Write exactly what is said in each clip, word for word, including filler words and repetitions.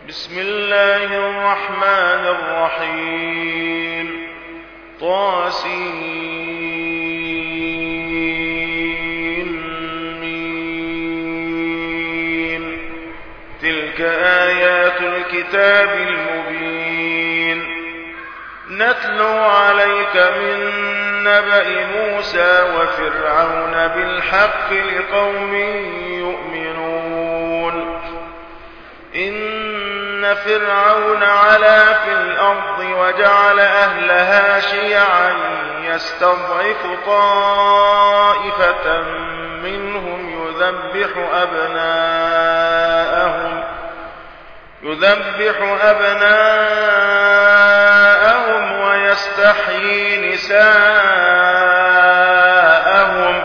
بسم الله الرحمن الرحيم. طاسين. تلك آيات الكتاب المبين. نتلو عليك من نبأ موسى وفرعون بالحق لقوم يؤمنون. إن فرعون علا في الأرض وجعل أهلها شيعا يستضعف طائفة منهم يذبح أبناءهم يذبح أبناءهم ويستحيي نساءهم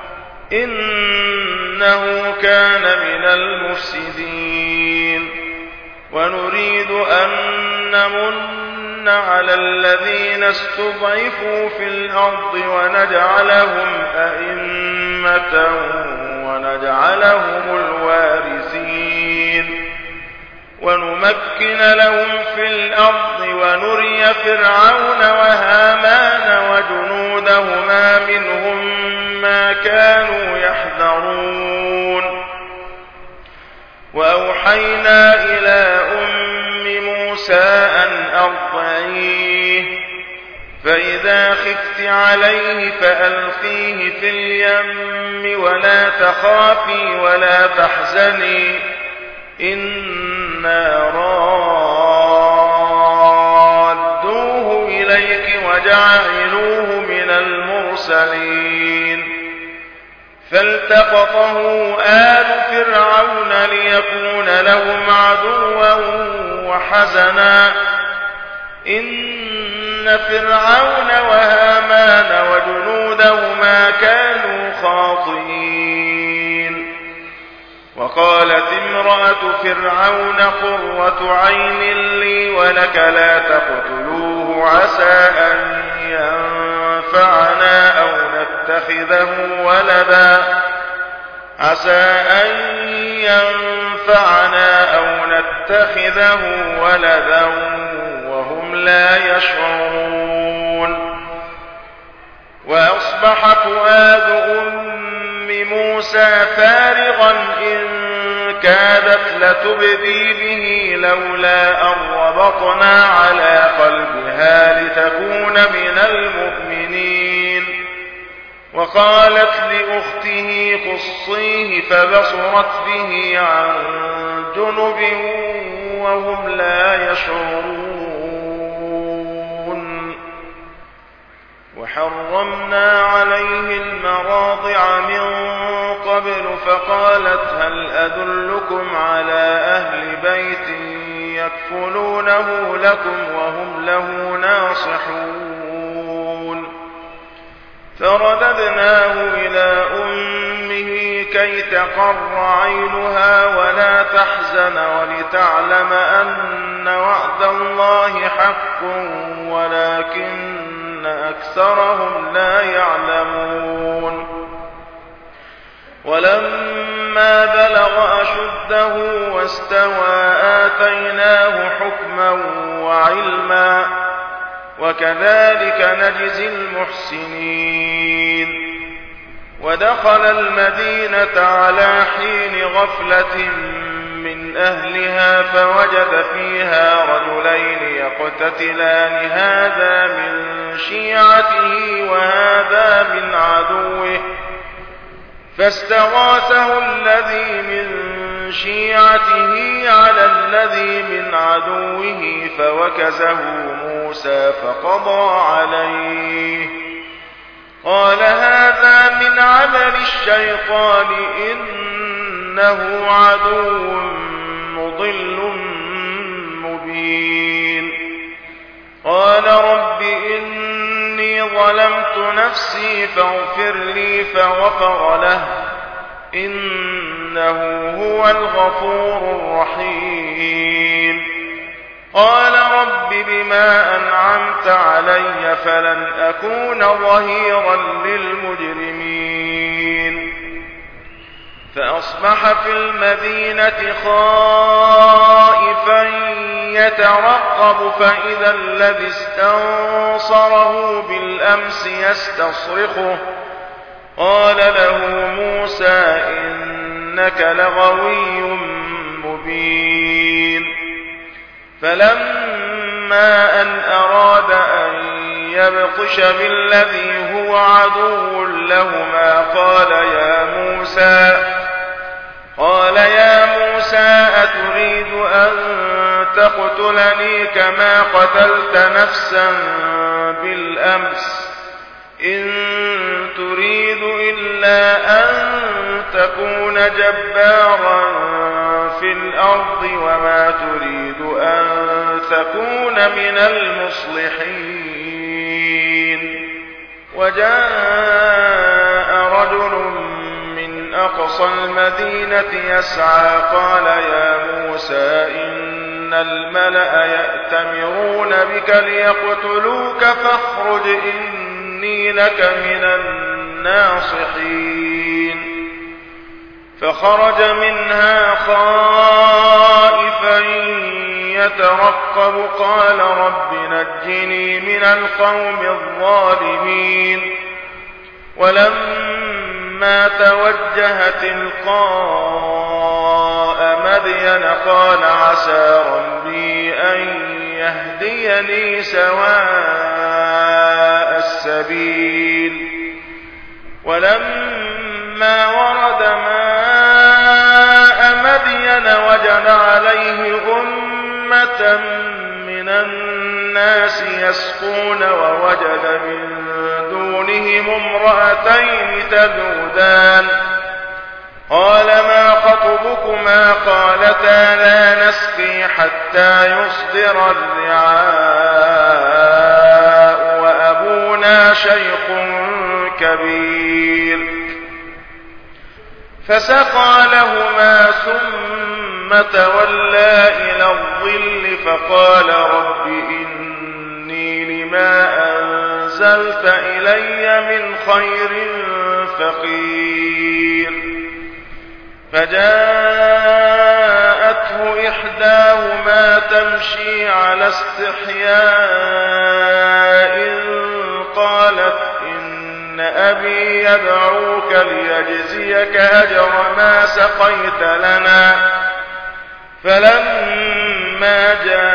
إنه كان من المفسدين. ونريد أن نمن على الذين استضعفوا في الأرض ونجعلهم أئمة ونجعلهم الوارثين ونمكن لهم في الأرض ونري فرعون وهامان وجنودهما منهم ما كانوا يحذرون. وأوحينا إلى أم موسى أن أرضعيه فإذا خفت عليه فألقيه في اليم ولا تخافي ولا تحزني إنا رادوه إليك وجاعلوه من المرسلين. فالتقطه آل فرعون ليكون لهم عدوا وحزنا إن فرعون وهامان وجنودهما كانوا خاطئين. وقالت امرأة فرعون قرة عين لي ولك لا تقتلوه عسى أن ينفعنا أو نتخذه ولدا عسى أن ينفعنا أو نتخذه ولدا وهم لا يشعرون. وأصبح فؤاد أم موسى فارغا إن كادت لتبدي به لولا أن ربطنا على قلبها لتكون من المؤمنين. وقالت لأخته قصيه فبصرت به عن جنب وهم لا يشعرون. وحرمنا عليه المراضع من قبل فقالت هل أدلكم على أهل بيت يكفلونه لكم وهم له ناصحون. فرددناه إلى أمه كي تقر عينها ولا تحزن ولتعلم أن وعد الله حق ولكن أكثرهم لا يعلمون. ولما بلغ أشده واستوى آتيناه حكما وعلما وكذلك نجزي المحسنين. ودخل المدينة على حين غفلة من أهلها فوجد فيها رجلين يقتتلان هذا من شيعته وهذا من عدوه فاستغاثه الذي من شيعته على الذي من عدوه فوكزه موسى فقضى عليه. قال هذا من عمل الشيطان إنه عدو مضل مبين. قال رب إني ظلمت نفسي فاغفر لي فغفر له إنه هو الغفور الرحيم. قال رب بما أنعمت علي فلن أكون ظهيرا للمجرمين. فأصبح في المدينة خائفا يترقب فإذا الذي استنصره بالأمس يستصرخه قال له موسى إنك لغوي مبين. فلما أن أراد أن يبطش بالذي هو عدو لهما قال يا موسى قال يا موسى أتريد أن تقتلني كما قتلت نفسا بالأمس إن تريد إلا أن تكون جبارا في الأرض وما تريد أن تكون من المصلحين. وجاء رجل من أقصى المدينة يسعى قال يا موسى إن الملأ يأتمرون بك ليقتلوك فاخرج إني لك من الناصحين. فخرج منها خائفا يترقب قال رب نجني من القوم الظالمين. ولما توجه تلقاء مدين قال عسى ربي أن يهديني سواء السبيل. ولما ورد ماء مدين وجد عليه أمة من الناس يسقون ووجد من دونهم امرأتين تذودان قال ما خطبكما قالتا لا نسقي حتى يصدر الرعاء وأبونا شيخ كبير. فسقى لهما ثم تولى إلى الظل فقال رب إني لما أنزلت إلي من خير فقير. فجاءته إحداهما تمشي على استحياء قالت إن أبي يدعوك ليجزيك أجر ما سقيت لنا. فلما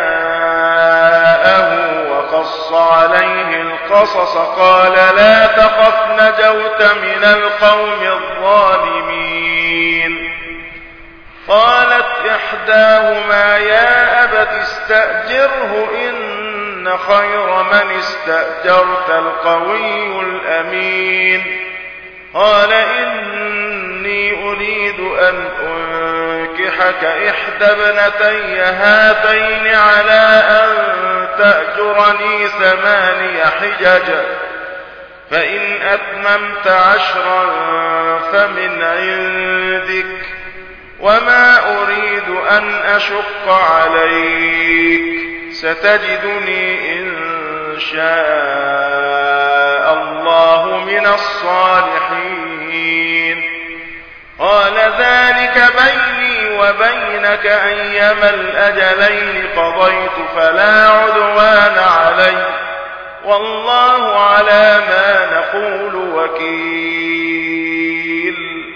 جاءه وقص عليه القصص قال لا تخف نجوت من القوم الظالمين. قالت إحداهما يا أبت استأجره إن خير من استأجرت القوي الأمين. قال إني أريد أن أنكحك إحدى ابنتي هاتين على أن تأجرني ثماني حجج فإن أتممت عشرا فمن عندك وما أريد أن أشق عليك ستجدني إن شاء الله من الصالحين. قال ذلك بيني وبينك أيما الأجلين قضيت فلا عدوان علي والله على ما نقول وكيل.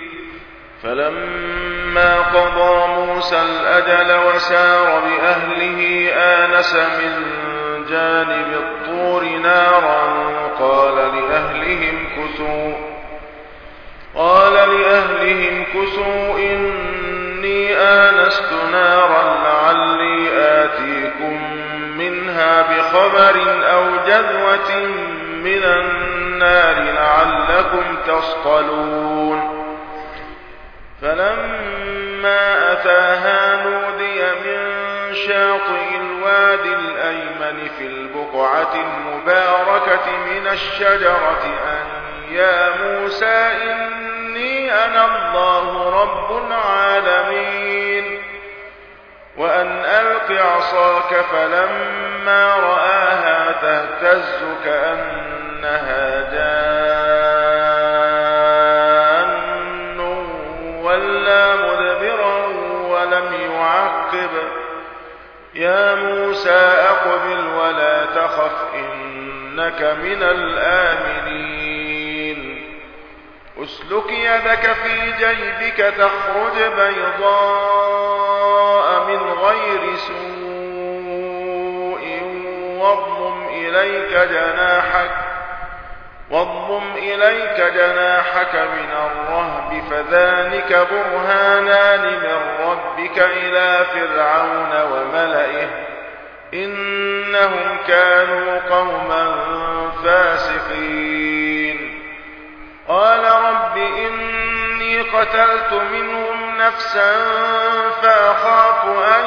فلما قضى موسى الأجل وسار بأهله آنس من جانب الطور نارا قال لأهلهم كثوا قال لأهلهم كثوا إني آنست نارا لعلي آتيكم منها بخبر أو جذوة من النار لعلكم تصطلون. فلما أتاها نودي من شاطئ الوادي الأيمن في البقعة المباركة من الشجرة أن يا موسى إني أنا الله رب العالمين. وأن ألق عصاك فلما رآها تهتز كأنها جان ولا مدبرا ولم يعقب يا موسى أقبل ولا تخف إنك من الآمنين أسلك يدك في جيبك تخرج بيضاء من غير سوء واضمم إليك جناحك واضمم إليك جناحك من الرهب فذلك برهانان من ربك إلى فرعون وملئه إنهم كانوا قوما فاسقين قال رب إني قتلت منهم نفسا فأخاف أن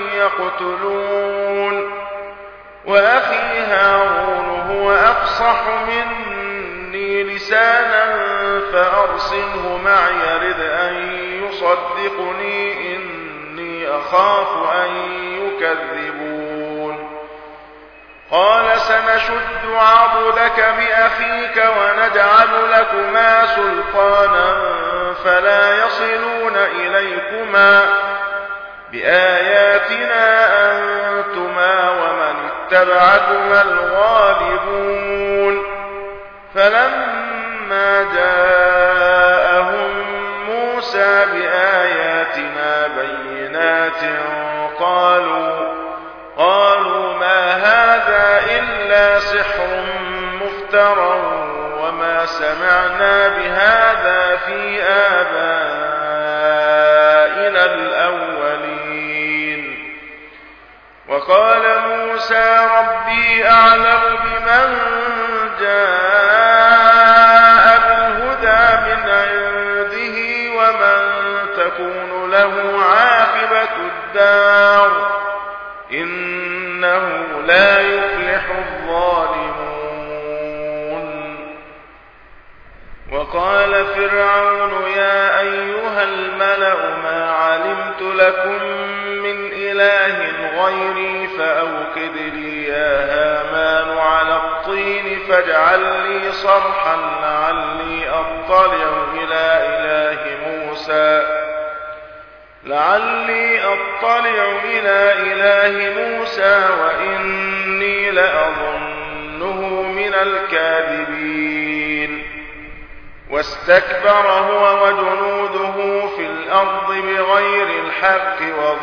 يقتلون وأخي هارون هو أفصح مني لسانا فأرسله معي يرد أن يصدقني إني أخاف أن يكذبون قال سنشد عضدك بأخيك ونجعل لكما سلطانا فلا يصلون إليكما بآياتنا أنتما ومن اتبعكما الغالبون فلما جاءهم موسى بآياتنا بينات قالوا قالوا ما هذا إلا سحر مفترى وما سمعنا بهذا في آبائنا الأولين وقال موسى ربي أعلم بمن جاء بالهدى من عنده ومن تكون له عاقبة الدار إنه لا يفلح الظالمون وقال فرعون يا أيها الملأ ما علمت لكم من إله غيري فأوقد لي يا هامان على الطين فاجعل لي صرحا لعلي أطلع إلى إله موسى لعلي أطلع إلى إله موسى وإني لأظنه من الكاذبين واستكبر هو وجنوده في الأرض بغير الحق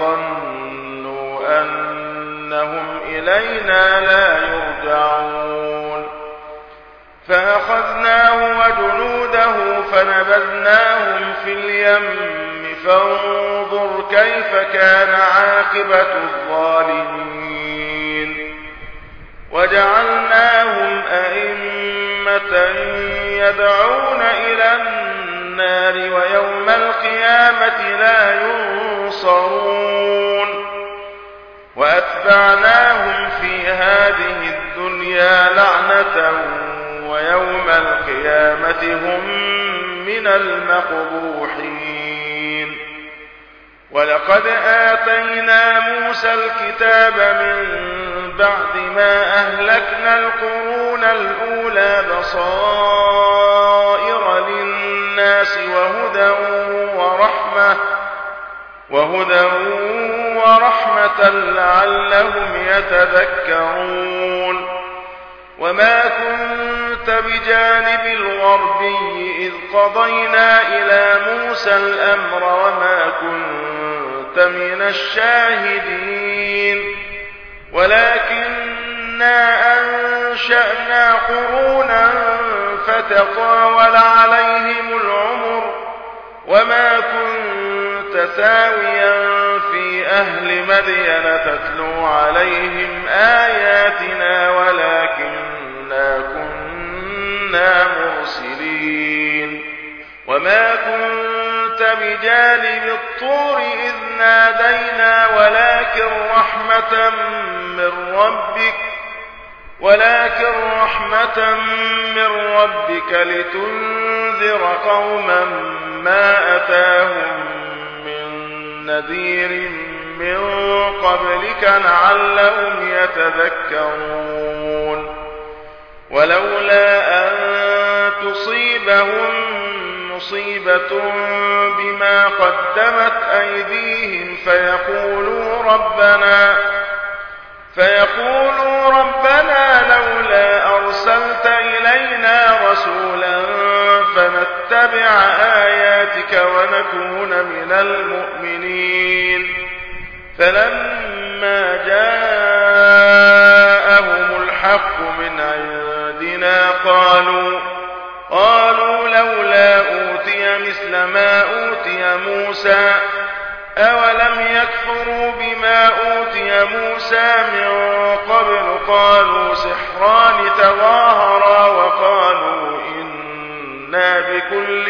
وظنوا أنهم إلينا لا يرجعون فأخذناه وجنوده فنبذناهم في اليم فانظر كيف كان عاقبة الظالمين وجعلناهم أئمة يدعون إلى النار ويوم القيامة لا ينصرون وأتبعناهم في هذه الدنيا لعنة ويوم القيامة هم من المقبوحين ولقد آتينا موسى الكتاب من بعد ما أهلكنا القرون الأولى بصائر للناس وهدى ورحمة وهدى ورحمة لعلهم يتذكرون وما كنت بجانب الغربي إذ قضينا إلى موسى الأمر وما كنت من الشاهدين ولكننا أنشأنا قرونا فتطاول عليهم العمر وما كنت ساويا في أهل مدين تتلو عليهم آياتنا ولكننا كنا مرسلين وما كنت بجانب الطور إذ نادينا ولكن رحمة من ربك ولكن رحمة من ربك لتنذر قوما ما أتاهم من نذير من قبلك لعلهم يتذكرون ولولا أن تصيبهم مصيبة بما قدمت أيديهم فيقولوا ربنا فيقولوا ربنا لولا أرسلت إلينا رسولا فنتبع آياتك ونكون من المؤمنين. فلما جاءهم الحق من عندنا قالوا قالوا لولا أوتي مثل ما أوتي موسى أولم يكفروا بما أوتي موسى من قبل قالوا سحران تظاهرا وقالوا إنا بكل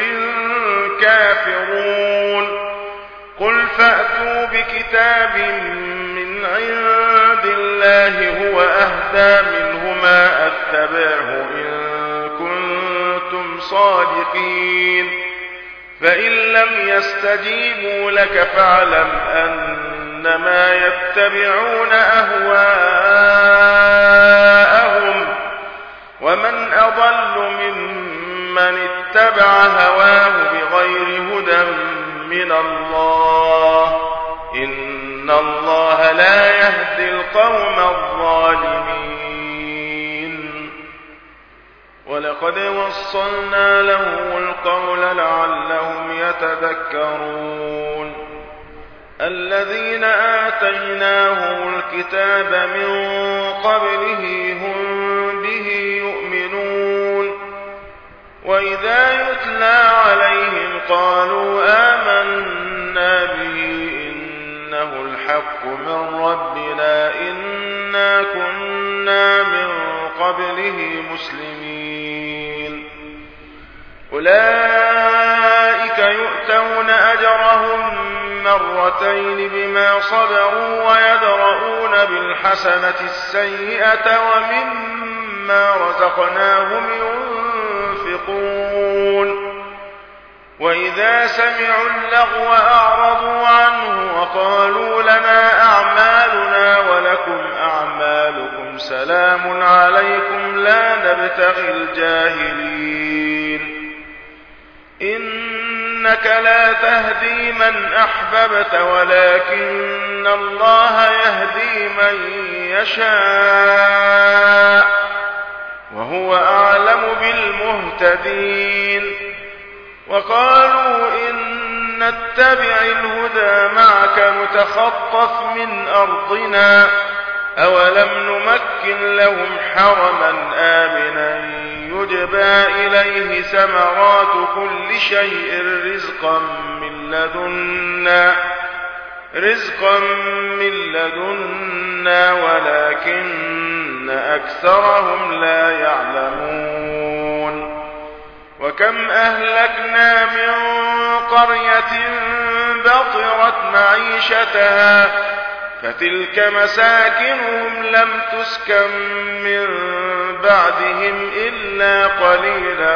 كافرون. قل فأتوا بكتاب من عند الله هو أهدى منهما أتبعه إن كنتم صادقين. فإن لم يستجيبوا لك فاعلم أنما يتبعون أهواءهم ومن أضل ممن اتبع هواه بغير هدى من الله إن الله لا يهدي القوم الظالمين. ولقد وصلنا لهم القول لعلهم يتذكرون. الذين آتيناهم الكتاب من قبله هم به يؤمنون وإذا يتلى عليهم قالوا آمنا به إنه الحق من ربنا إنا كنا من قبله مسلمين. أولئك يؤتون أجرهم مرتين بما صبروا ويدرؤون بالحسنة السيئة ومما رزقناهم ينفقون. وإذا سمعوا اللغو أعرضوا عنه وقالوا لنا أعمالنا ولكم أعمالكم سلام عليكم لا نبتغي الجاهلين. إنك لا تهدي من أحببت ولكن الله يهدي من يشاء وهو أعلم بالمهتدين. وقالوا إن نتبع الهدى معك نتخطف من أرضنا أولم نمكن لهم حرما آمنا يجبى إليه ثمرات كل شيء رزقا من لدنا رزقا من لدنا ولكن أكثرهم لا يعلمون. وكم أهلكنا من قرية بطرت معيشتها فتلك مساكنهم لم تسكن من بعدهم إلا قليلا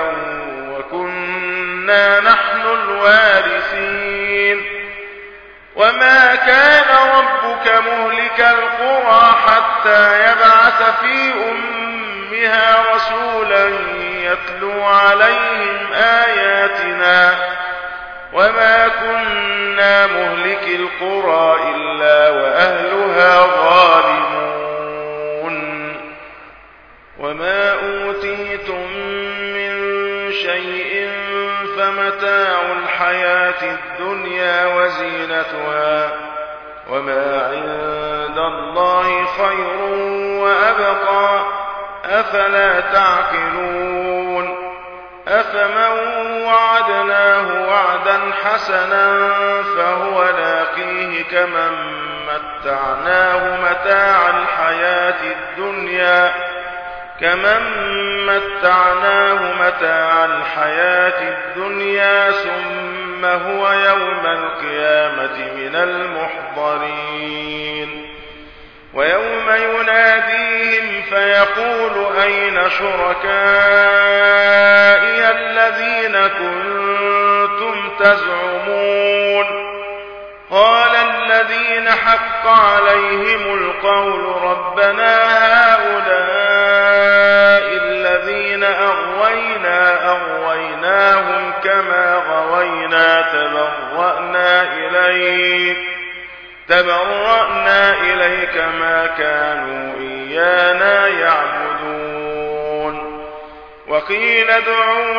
وكنا نحن الوارثين. وما كان ربك مهلك القرى حتى يبعث في أمها رسولا يتلو عليهم آياتنا وما كنا مهلك القرى إلا وأهلها ظالمون. وما أوتيتم من شيء فمتاع الحياة الدنيا وزينتها وما عند الله خير وأبقى أفلا تعقلون. أفمن وعدناه وعدا حسنا فهو لاقيه كمن متعناه متاع الحياة الدنيا كمن متعناه متاع الحياة الدنيا ثم هو يوم القيامة من المحضرين. ويوم يناديهم فيقول أين شركائي الذين كنتم تزعمون قال الذين حق عليهم القول ربنا هؤلاء الذين أغوينا أغويناهم كما غوينا تبرأنا إليك تبرأنا إليك ما كما كانوا إيانا يعبدون. وقيل ادعوا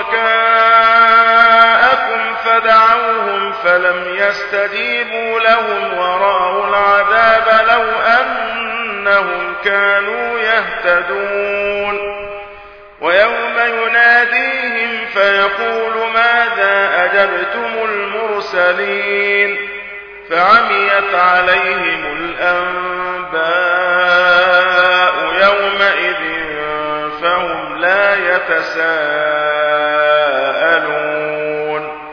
شركاءكم فدعوهم فلم يستجيبوا لهم ورأوا العذاب لو أنهم كانوا يهتدون. ويوم يناديهم فيقول ماذا أجبتم المرسلين فعميت عليهم الأنباء يومئذ فهم لا يتساءلون.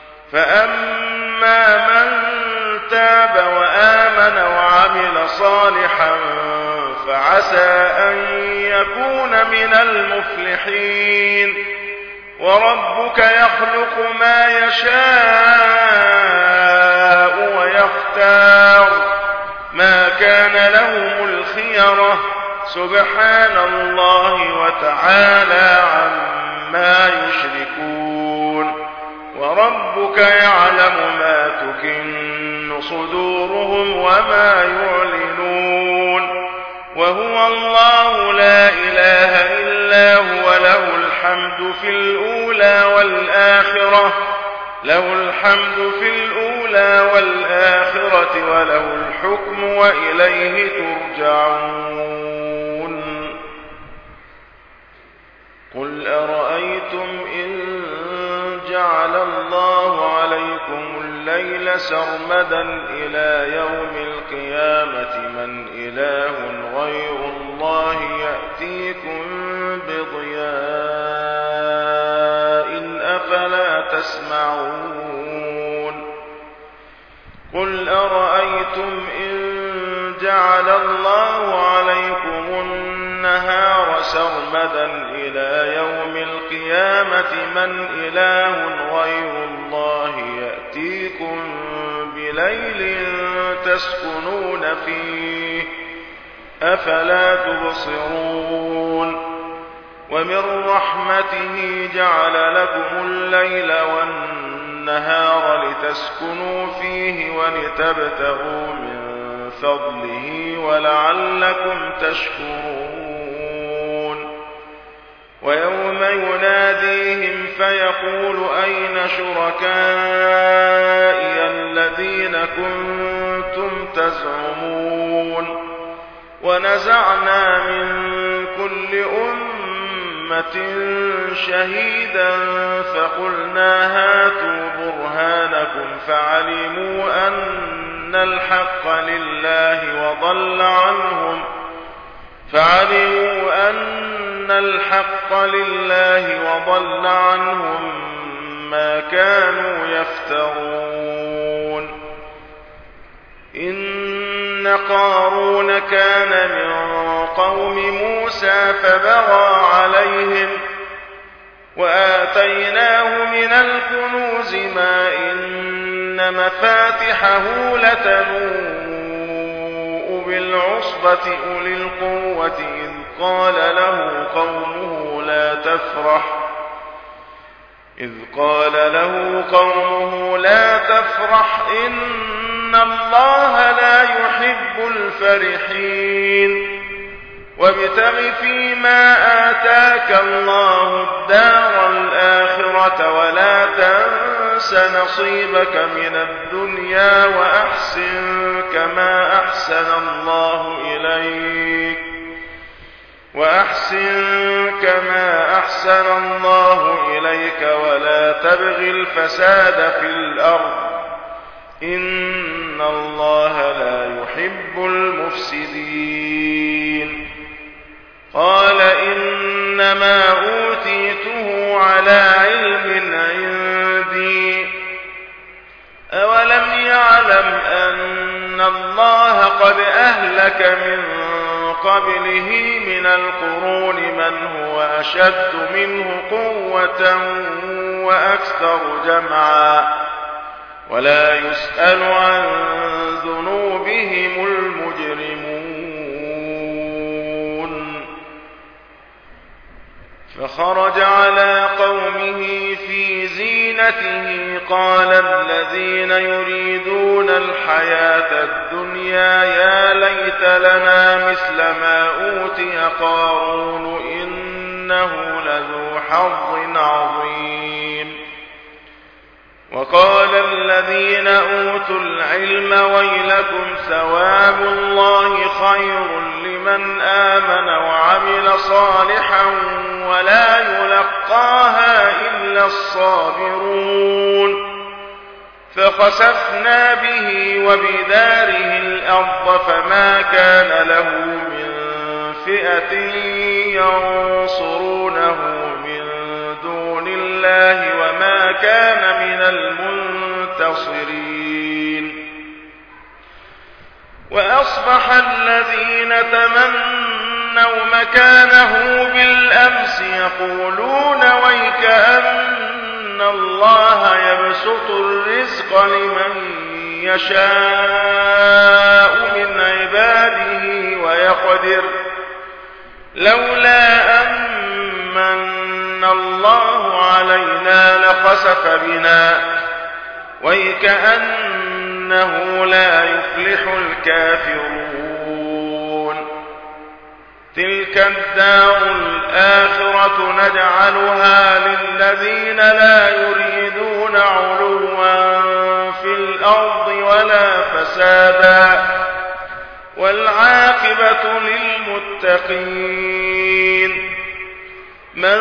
فأما من تاب وآمن وعمل صالحا فعسى أن يكون من المفلحين. وربك يخلق ما يشاء ويختار ما كان لهم الخيرة سبحان الله وتعالى عما يشركون. وربك يعلم ما تكن صدورهم وما يعلنون. وهو الله لا إله إلا هو له الحمد في الأولى والآخرة له الحمد في الأولى والآخرة وله الحكم وإليه ترجعون. قل أرأيتم إن جعل الله عليكم الليل سرمدا إلى يوم القيامة من إله غير الله يأتيكم بضياء أفلا تسمعون. قل أرأيتم إن جعل الله عليكم النهار سرمدا إلى يوم القيامة من إله غير الله يأتيكم بليل تسكنون فيه أفلا تبصرون. ومن رحمته جعل لكم الليل والنهار لتسكنوا فيه ولتبتغوا من فضله ولعلكم تشكرون. ويوم يناديهم فيقول أين شركائي الذين كنتم تزعمون. ونزعنا من كل أمة شهيدا فقلنا هاتوا برهانكم فعلموا أن الحق لله وضل عنهم فعلموا أن الحق لله وضل عنهم ما كانوا يفترون. إن قارون كان من قوم موسى فبغى عليهم وآتيناه من الكنوز ما إن مفاتحه لتنوء بالعصبة أولي القوة إذ قال له قومه لا تفرح إذ قال له قومه لا تفرح إن الله لا يحب الفرحين. وابتغ فيما آتاك الله الدار الآخرة ولا تنس نصيبك من الدنيا وأحسن كما أحسن الله إليك وأحسن كما أحسن الله إليك ولا تبغ الفساد في الأرض إن الله لا يحب المفسدين. قال إنما أوتيته على علم عندي أولم يعلم أن الله قد أهلك من قبله من القرون من هو أشد منه قوة وأكثر جمعا ولا يسأل عن ذنوبهم المجرمون. وخرج على قومه في زينته قال الذين يريدون الحياة الدنيا يا ليت لنا مثل ما أوتي قارون إنه لذو حظ عظيم. وقال الذين أوتوا العلم ويلكم ثواب الله خير لمن آمن وعمل صالحا ولا يلقاها إلا الصابرون. فخسفنا به وبداره الأرض فما كان له من فئة ينصرونه من دون الله وما كان من المنتصرين. وأصبح الذين تمنوا مكانه بالأمس يقولون ويكأن الله يبسط الرزق لمن يشاء من عباده ويقدر لولا أمن الله علينا لخسف بنا ويكأنه لا يفلح الكافرون. تلك الدار الآخرة نجعلها للذين لا يريدون علوا في الأرض ولا فسادا والعاقبة للمتقين. من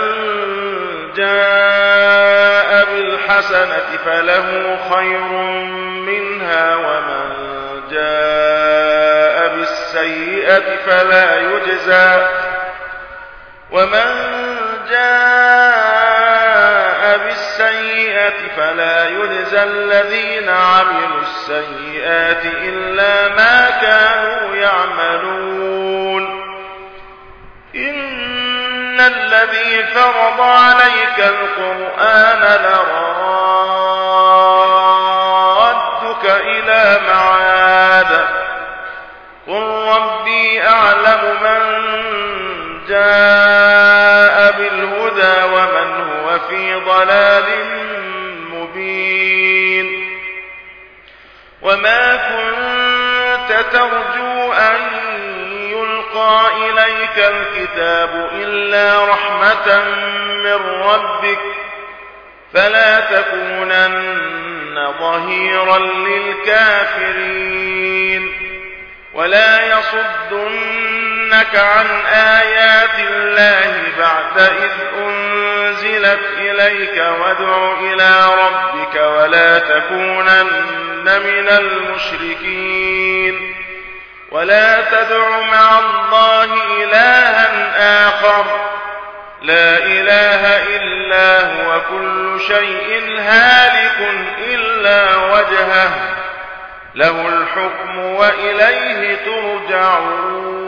جاء بالحسنة فله خير منها ومن جاء بالسيئة فلا يجزى ومن جاء بالسيئة فلا يجزى الذين عملوا السيئات إلا ما كانوا يعملون. إن الذي فرض عليك القرآن لرادك إلى معاد قل ربي أعلم من جاء بالهدى ومن هو في ضلال مبين. وما كنت ترجو أن يلقى إليك الكتاب إلا رحمة من ربك فلا تكونن ظهيرا للكافرين. ولا يصدنك عن آيات الله بعد إذ أنزلت إليك وادع إلى ربك ولا تكونن من المشركين. ولا تدع مع الله إلها آخر لا إله إلا هو كل شيء هالك إلا وجهه له الحكم وإليه ترجعون.